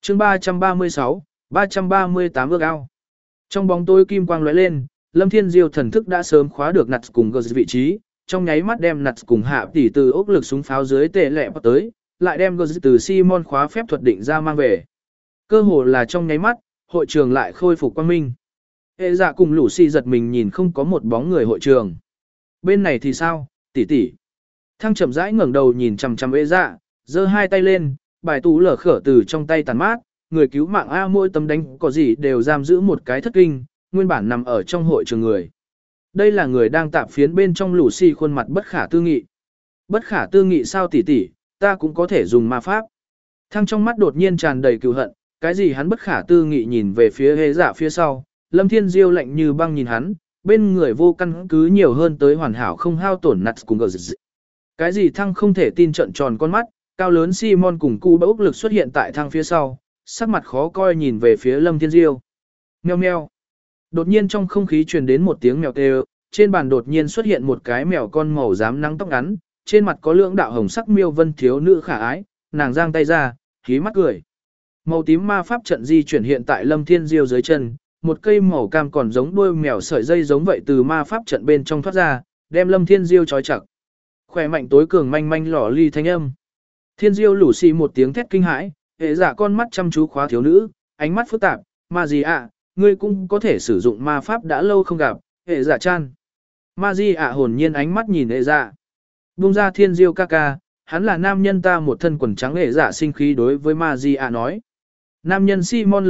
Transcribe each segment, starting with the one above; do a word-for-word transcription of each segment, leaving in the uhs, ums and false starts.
chương ba trăm ba mươi sáu, ba trăm ba mươi tám ước ao. Trong bóng tối kim quang lóe lên, Lâm Thiên Diêu thần thức đã sớm khóa được nặt cùng gờ vị trí, trong nháy mắt đem nặt cùng hạ tỷ từ ốc lực súng pháo dưới tệ lẹ bắt tới, lại đem gờ từ Simon khóa phép thuật định ra mang về. Cơ hồ là trong nháy mắt, hội trường lại khôi phục quang minh. Hệ dạ cùng lũ xì giật mình nhìn không có một bóng người hội trường. Bên này thì sao, tỷ tỷ? Thăng chậm rãi ngẩng đầu nhìn chằm chằm hệ dạ, giơ hai tay lên, bài tú lở khở từ trong tay tàn mát, người cứu mạng A mỗi tấm đánh có gì đều giam giữ một cái thất kinh, nguyên bản nằm ở trong hội trường người. Đây là người đang tạp phiến bên trong lũ xì khuôn mặt bất khả tư nghị. Bất khả tư nghị sao tỷ tỷ, ta cũng có thể dùng ma pháp. Thăng trong mắt đột nhiên tràn đầy cừu hận, cái gì hắn bất khả tư nghị nhìn về phía hệ dạ phía sau, Lâm Thiên Diêu lạnh như băng nhìn hắn, bên người vô căn cứ nhiều hơn tới hoàn hảo không hao tổn nặt cùng gờ dị. Cái gì thăng không thể tin trận tròn con mắt, cao lớn Simon cùng cu bốc lực xuất hiện tại thăng phía sau, sắc mặt khó coi nhìn về phía Lâm Thiên Diêu. Meo meo. Đột nhiên trong không khí truyền đến một tiếng mèo kêu, trên bàn đột nhiên xuất hiện một cái mèo con màu xám nắng tóc ngắn, trên mặt có lưỡng đạo hồng sắc miêu vân thiếu nữ khả ái, nàng giang tay ra, khí mắt cười. Màu tím ma pháp trận di chuyển hiện tại Lâm Thiên Diêu dưới chân, một cây màu cam còn giống đuôi mèo sợi dây giống vậy từ ma pháp trận bên trong thoát ra, đem Lâm Thiên Diêu trói chặt. Khỏe mạnh tối cường manh manh lỏ ly thanh âm. Thiên Diêu lù xì một tiếng thét kinh hãi, hệ giả con mắt chăm chú khóa thiếu nữ, ánh mắt phức tạp, ma gì ạ, ngươi cũng có thể sử dụng ma pháp đã lâu không gặp, hệ giả chan. Ma di ạ hồn nhiên ánh mắt nhìn hệ giả. Bung ra Thiên Diêu ca ca, hắn là nam nhân ta một thân quần trắng hệ giả sinh khí đối với ma di ạ nói. Nam nhân Simon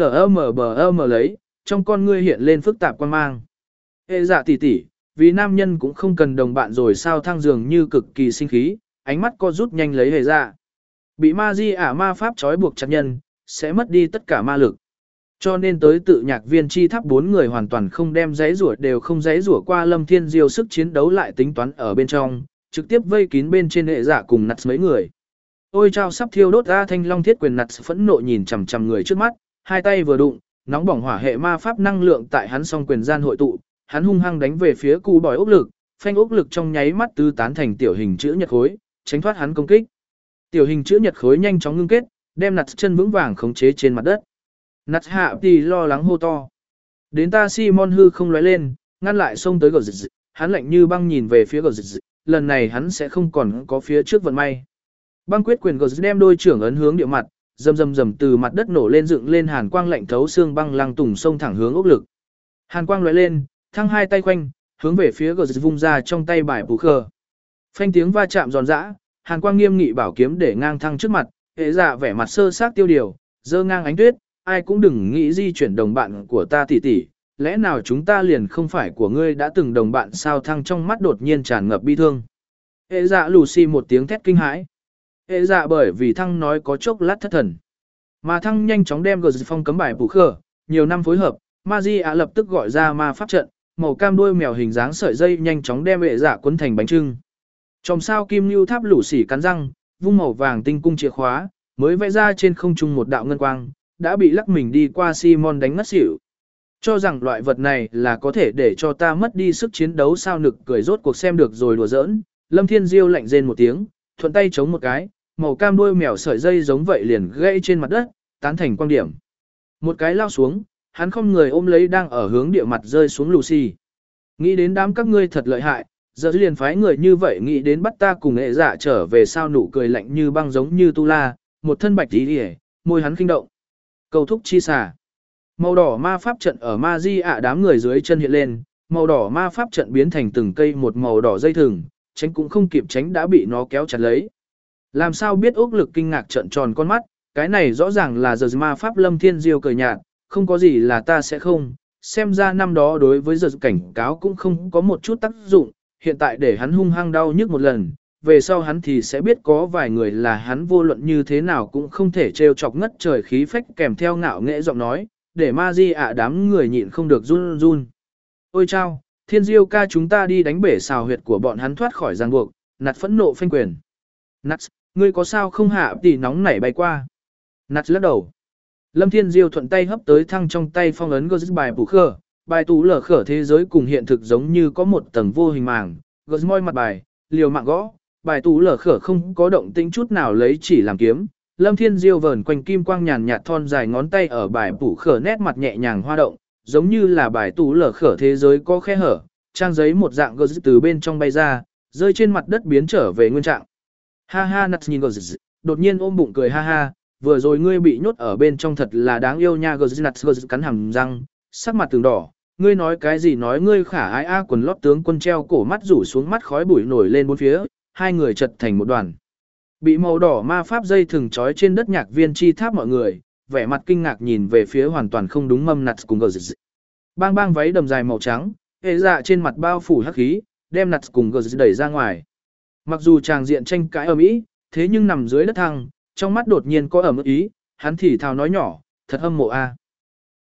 lm lấy, trong con ngươi hiện lên phức tạp quan mang. Hệ giả tỷ tỷ, vì nam nhân cũng không cần đồng bạn rồi sao thăng dường như cực kỳ sinh khí, ánh mắt co rút nhanh lấy hệ giả. Bị ma di ả ma pháp trói buộc chặt nhân, sẽ mất đi tất cả ma lực. Cho nên tới tự nhạc viên chi tháp bốn người hoàn toàn không đem giấy rủa đều không giấy rủa qua Lâm Thiên Diêu sức chiến đấu lại tính toán ở bên trong, trực tiếp vây kín bên trên hệ giả cùng nặt mấy người. Ôi chao sắp thiêu đốt ra thanh long thiết quyền nặt phẫn nộ nhìn chằm chằm người trước mắt, hai tay vừa đụng, nóng bỏng hỏa hệ ma pháp năng lượng tại hắn song quyền gian hội tụ, hắn hung hăng đánh về phía cụ bòi ốc lực, phanh ốc lực trong nháy mắt tứ tán thành tiểu hình chữ nhật khối, tránh thoát hắn công kích. Tiểu hình chữ nhật khối nhanh chóng ngưng kết, đem nặt chân vững vàng khống chế trên mặt đất. Nặt hạ thì lo lắng hô to. Đến ta Simon hư không lóe lên, ngăn lại xông tới gờ dịch, hắn lạnh như băng nhìn về phía gờ dịch, lần này hắn sẽ không còn có phía trước vận may. Băng quyết quyền gờ đem đôi trưởng ấn hướng địa mặt, rầm rầm rầm từ mặt đất nổ lên dựng lên hàn quang lạnh thấu xương băng lăng tùng sông thẳng hướng ốc lực. Hàn quang lóe lên, thăng hai tay quanh, hướng về phía gờ vung ra trong tay bài bù khờ. Phanh tiếng va chạm giòn giã, hàn quang nghiêm nghị bảo kiếm để ngang thăng trước mặt, hệ dạ vẻ mặt sơ sát tiêu điều, dơ ngang ánh tuyết, ai cũng đừng nghĩ di chuyển đồng bạn của ta tỷ tỷ, lẽ nào chúng ta liền không phải của ngươi đã từng đồng bạn sao thăng trong mắt đột nhiên tràn ngập bi thương. Hệ dạ lù xì một tiếng thét kinh hãi. Hệ dạ bởi vì thăng nói có chốc lát thất thần. Mà thăng nhanh chóng đem gờ phong cấm bài bù khờ, nhiều năm phối hợp, ma di ạ lập tức gọi ra ma pháp trận, màu cam đuôi mèo hình dáng sợi dây nhanh chóng đem hệ dạ quấn thành bánh trưng. Trong sao kim lưu tháp lũ xỉ cắn răng, vung màu vàng tinh cung chìa khóa, mới vẽ ra trên không trung một đạo ngân quang, đã bị lắc mình đi qua Simon đánh ngất xỉu. Cho rằng loại vật này là có thể để cho ta mất đi sức chiến đấu sao nực cười rốt cuộc xem được rồi đùa giỡn, Lâm Thiên Diêu lạnh rên một tiếng, thuận tay chống một cái, màu cam đuôi mèo sợi dây giống vậy liền gãy trên mặt đất, tán thành quang điểm. Một cái lao xuống, hắn không người ôm lấy đang ở hướng địa mặt rơi xuống Lucy. Nghĩ đến đám các ngươi thật lợi hại, giờ liền phái người như vậy nghĩ đến bắt ta cùng hệ dạ trở về sao nụ cười lạnh như băng giống như tu la, một thân bạch tí hề, môi hắn kinh động. Cầu thúc chi xà. Màu đỏ ma pháp trận ở ma di ạ đám người dưới chân hiện lên, màu đỏ ma pháp trận biến thành từng cây một màu đỏ dây thừng, tránh cũng không kịp tránh đã bị nó kéo chặt lấy. Làm sao biết ốc lực kinh ngạc trận tròn con mắt, cái này rõ ràng là giờ ma pháp Lâm Thiên Diêu cười nhạt, không có gì là ta sẽ không, xem ra năm đó đối với giờ cảnh cáo cũng không có một chút tác dụng, hiện tại để hắn hung hăng đau nhức một lần, về sau hắn thì sẽ biết có vài người là hắn vô luận như thế nào cũng không thể trêu chọc ngất trời khí phách kèm theo ngạo nghễ giọng nói, để ma di ạ đám người nhịn không được run run. Ôi chao, Thiên Diêu ca chúng ta đi đánh bể xào huyệt của bọn hắn thoát khỏi ràng buộc, nạt phẫn nộ phanh quyền. Nạt, ngươi có sao không hạ tỷ nóng nảy bay qua. Nạt lắc đầu. Lâm Thiên Diêu thuận tay hấp tới thăng trong tay phong ấn gơ bài bù khờ, bài tú lở khở thế giới cùng hiện thực giống như có một tầng vô hình màng, gơ môi mặt bài, liều mạng gõ, bài tú lở khở không có động tĩnh chút nào lấy chỉ làm kiếm, Lâm Thiên Diêu vờn quanh kim quang nhàn nhạt thon dài ngón tay ở bài tủ khở nét mặt nhẹ nhàng hoa động, giống như là bài tủ lở khở thế giới có khe hở, trang giấy một dạng gờ từ bên trong bay ra, rơi trên mặt đất biến trở về nguyên trạng. Ha ha Nuts nhìn gờ đột nhiên ôm bụng cười ha ha, vừa rồi ngươi bị nhốt ở bên trong thật là đáng yêu nha. Gờ Nuts gờ cắn hàm răng, sắc mặt từng đỏ, ngươi nói cái gì nói ngươi khả ái a. Quần lót tướng quân treo cổ mắt rủ xuống, mắt khói bụi nổi lên bốn phía, hai người chật thành một đoàn. Bị màu đỏ ma pháp dây thừng trói trên đất nhạc viên chi tháp mọi người, vẻ mặt kinh ngạc nhìn về phía hoàn toàn không đúng mâm Nuts cùng gờ. Bang bang váy đầm dài màu trắng, hệ dạ trên mặt bao phủ hắc khí, đem Nuts cùng gờ đẩy ra ngoài. Mặc dù chàng diện tranh cãi ầm ĩ, thế nhưng nằm dưới đất thăng, trong mắt đột nhiên có ẩm ý, hắn thì thào nói nhỏ, thật hâm mộ a.